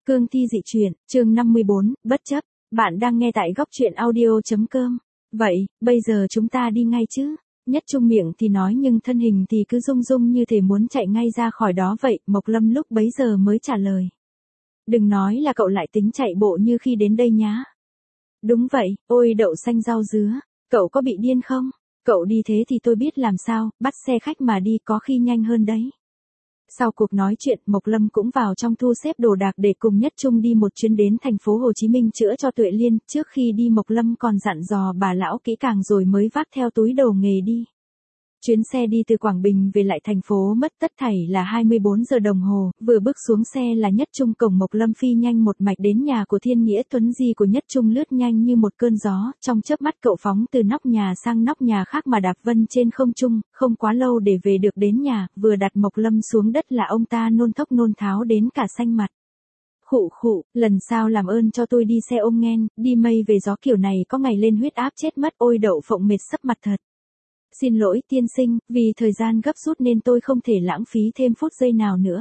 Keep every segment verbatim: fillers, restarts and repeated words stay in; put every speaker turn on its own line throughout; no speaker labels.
Cương thi dị truyện, chương năm mươi bốn, bất chấp. Bạn đang nghe tại góc truyện audio.com. Vậy, bây giờ chúng ta đi ngay chứ? Nhất Trung miệng thì nói nhưng thân hình thì cứ rung rung như thể muốn chạy ngay ra khỏi đó vậy. Mộc Lâm lúc bấy giờ mới trả lời. Đừng nói là cậu lại tính chạy bộ như khi đến đây nhá. Đúng vậy, ôi đậu xanh rau dứa. Cậu có bị điên không? Cậu đi thế thì tôi biết làm sao, bắt xe khách mà đi có khi nhanh hơn đấy. Sau cuộc nói chuyện, Mộc Lâm cũng vào trong thu xếp đồ đạc để cùng Nhất Trung đi một chuyến đến thành phố Hồ Chí Minh chữa cho Tuệ Liên. Trước khi đi Mộc Lâm còn dặn dò bà lão kỹ càng rồi mới vác theo túi đồ nghề đi. Chuyến xe đi từ Quảng Bình về lại thành phố mất tất thảy là hai mươi bốn giờ đồng hồ, vừa bước xuống xe là Nhất Trung cổng Mộc Lâm phi nhanh một mạch đến nhà của Thiên Nghĩa. Tuấn di của Nhất Trung lướt nhanh như một cơn gió, trong chớp mắt cậu phóng từ nóc nhà sang nóc nhà khác mà đạp vân trên không trung, không quá lâu để về được đến nhà, vừa đặt Mộc Lâm xuống đất là ông ta nôn thốc nôn tháo đến cả xanh mặt. Khụ khụ, lần sau làm ơn cho tôi đi xe ôm nghen, đi mây về gió kiểu này có ngày lên huyết áp chết mất. Ôi đậu phộng mệt sấp mặt thật. Xin lỗi tiên sinh, vì thời gian gấp rút nên tôi không thể lãng phí thêm phút giây nào nữa.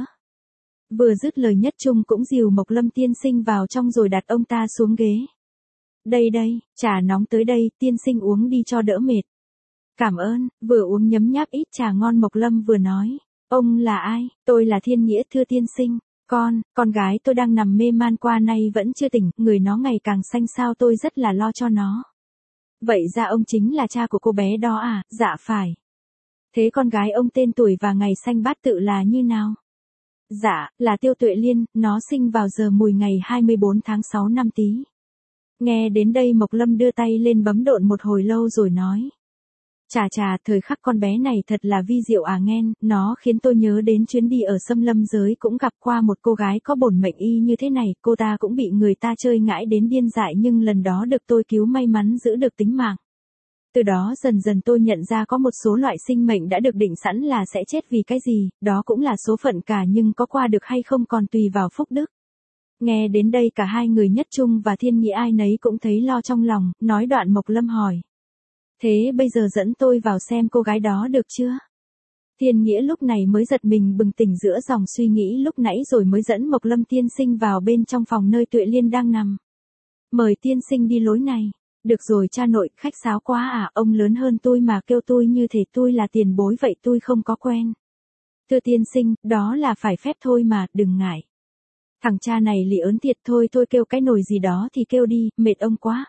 Vừa dứt lời Nhất Trung cũng dìu Mộc Lâm tiên sinh vào trong rồi đặt ông ta xuống ghế. Đây đây, trà nóng tới đây, tiên sinh uống đi cho đỡ mệt. Cảm ơn, vừa uống nhấm nháp ít trà ngon Mộc Lâm vừa nói. Ông là ai? Tôi là Thiên Nghĩa thưa tiên sinh. Con, con gái tôi đang nằm mê man qua nay vẫn chưa tỉnh, người nó ngày càng xanh xao tôi rất là lo cho nó. Vậy ra ông chính là cha của cô bé đó à? Dạ phải. Thế con gái ông tên tuổi và ngày sanh bát tự là như nào? Dạ, là Tiêu Tuệ Liên, nó sinh vào giờ mùi ngày hai mươi bốn tháng sáu năm Tý. Nghe đến đây Mộc Lâm đưa tay lên bấm độn một hồi lâu rồi nói. Chà chà, thời khắc con bé này thật là vi diệu à nghen, nó khiến tôi nhớ đến chuyến đi ở xâm lâm giới cũng gặp qua một cô gái có bổn mệnh y như thế này, cô ta cũng bị người ta chơi ngãi đến điên dại nhưng lần đó được tôi cứu may mắn giữ được tính mạng. Từ đó dần dần tôi nhận ra có một số loại sinh mệnh đã được định sẵn là sẽ chết vì cái gì, đó cũng là số phận cả nhưng có qua được hay không còn tùy vào phúc đức. Nghe đến đây cả hai người Nhất Trung và Thiên Nghĩa ai nấy cũng thấy lo trong lòng, nói đoạn Mộc Lâm hỏi. Thế bây giờ dẫn tôi vào xem cô gái đó được chưa? Thiên Nghĩa lúc này mới giật mình bừng tỉnh giữa dòng suy nghĩ lúc nãy rồi mới dẫn Mộc Lâm tiên sinh vào bên trong phòng nơi Tuệ Liên đang nằm. Mời tiên sinh đi lối này. Được rồi cha nội, khách sáo quá à, ông lớn hơn tôi mà kêu tôi như thể tôi là tiền bối vậy tôi không có quen. Thưa tiên sinh, đó là phải phép thôi mà, đừng ngại. Thằng cha này lì ớn thiệt thôi thôi kêu cái nồi gì đó thì kêu đi, mệt ông quá.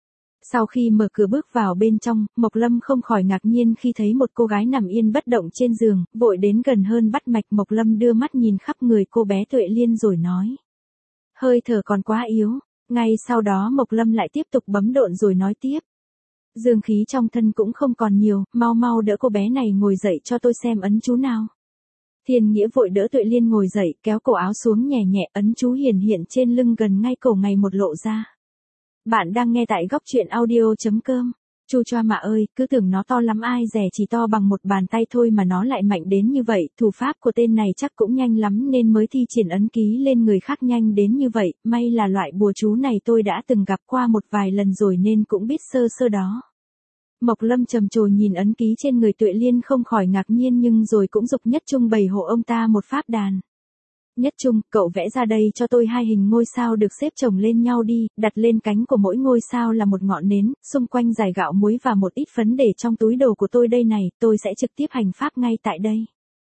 Sau khi mở cửa bước vào bên trong, Mộc Lâm không khỏi ngạc nhiên khi thấy một cô gái nằm yên bất động trên giường, vội đến gần hơn bắt mạch. Mộc Lâm đưa mắt nhìn khắp người cô bé Tuệ Liên rồi nói. Hơi thở còn quá yếu. Ngay sau đó Mộc Lâm lại tiếp tục bấm độn rồi nói tiếp. Dương khí trong thân cũng không còn nhiều, mau mau đỡ cô bé này ngồi dậy cho tôi xem ấn chú nào. Thiên Nghĩa vội đỡ Tuệ Liên ngồi dậy, kéo cổ áo xuống nhẹ nhẹ, ấn chú hiển hiện trên lưng gần ngay cổ ngày một lộ ra. Bạn đang nghe tại góc truyện audio.com. Chu choa mà ơi, cứ tưởng nó to lắm ai dè chỉ to bằng một bàn tay thôi mà nó lại mạnh đến như vậy, thủ pháp của tên này chắc cũng nhanh lắm nên mới thi triển ấn ký lên người khác nhanh đến như vậy, may là loại bùa chú này tôi đã từng gặp qua một vài lần rồi nên cũng biết sơ sơ đó. Mộc Lâm trầm trồ nhìn ấn ký trên người Tuệ Liên không khỏi ngạc nhiên nhưng rồi cũng giục Nhất Trung bày hộ ông ta một pháp đàn. Nhất Trung, cậu vẽ ra đây cho tôi hai hình ngôi sao được xếp chồng lên nhau đi, đặt lên cánh của mỗi ngôi sao là một ngọn nến, xung quanh dải gạo muối và một ít phấn để trong túi đồ của tôi đây này, tôi sẽ trực tiếp hành pháp ngay tại đây.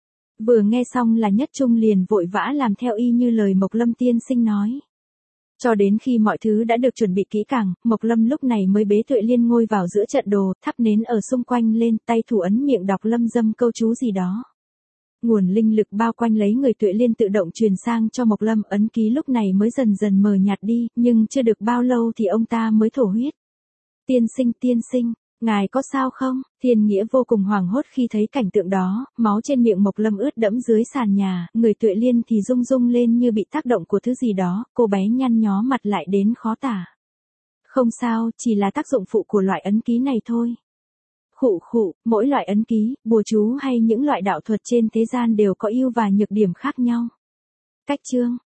Vừa nghe xong là Nhất Trung liền vội vã làm theo y như lời Mộc Lâm tiên sinh nói. Cho đến khi mọi thứ đã được chuẩn bị kỹ càng, Mộc Lâm lúc này mới bế Tuệ Liên ngồi vào giữa trận đồ, thắp nến ở xung quanh lên, tay thủ ấn miệng đọc lâm dâm câu chú gì đó. Nguồn linh lực bao quanh lấy người Tuệ Liên tự động truyền sang cho Mộc Lâm, ấn ký lúc này mới dần dần mờ nhạt đi, nhưng chưa được bao lâu thì ông ta mới thổ huyết. Tiên sinh, tiên sinh, ngài có sao không? Thiên Nghĩa vô cùng hoảng hốt khi thấy cảnh tượng đó, máu trên miệng Mộc Lâm ướt đẫm dưới sàn nhà, người Tuệ Liên thì rung rung lên như bị tác động của thứ gì đó, cô bé nhăn nhó mặt lại đến khó tả. Không sao, chỉ là tác dụng phụ của loại ấn ký này thôi. Khụ khụ, mỗi loại ấn ký, bùa chú hay những loại đạo thuật trên thế gian đều có ưu và nhược điểm khác nhau. Cách chương,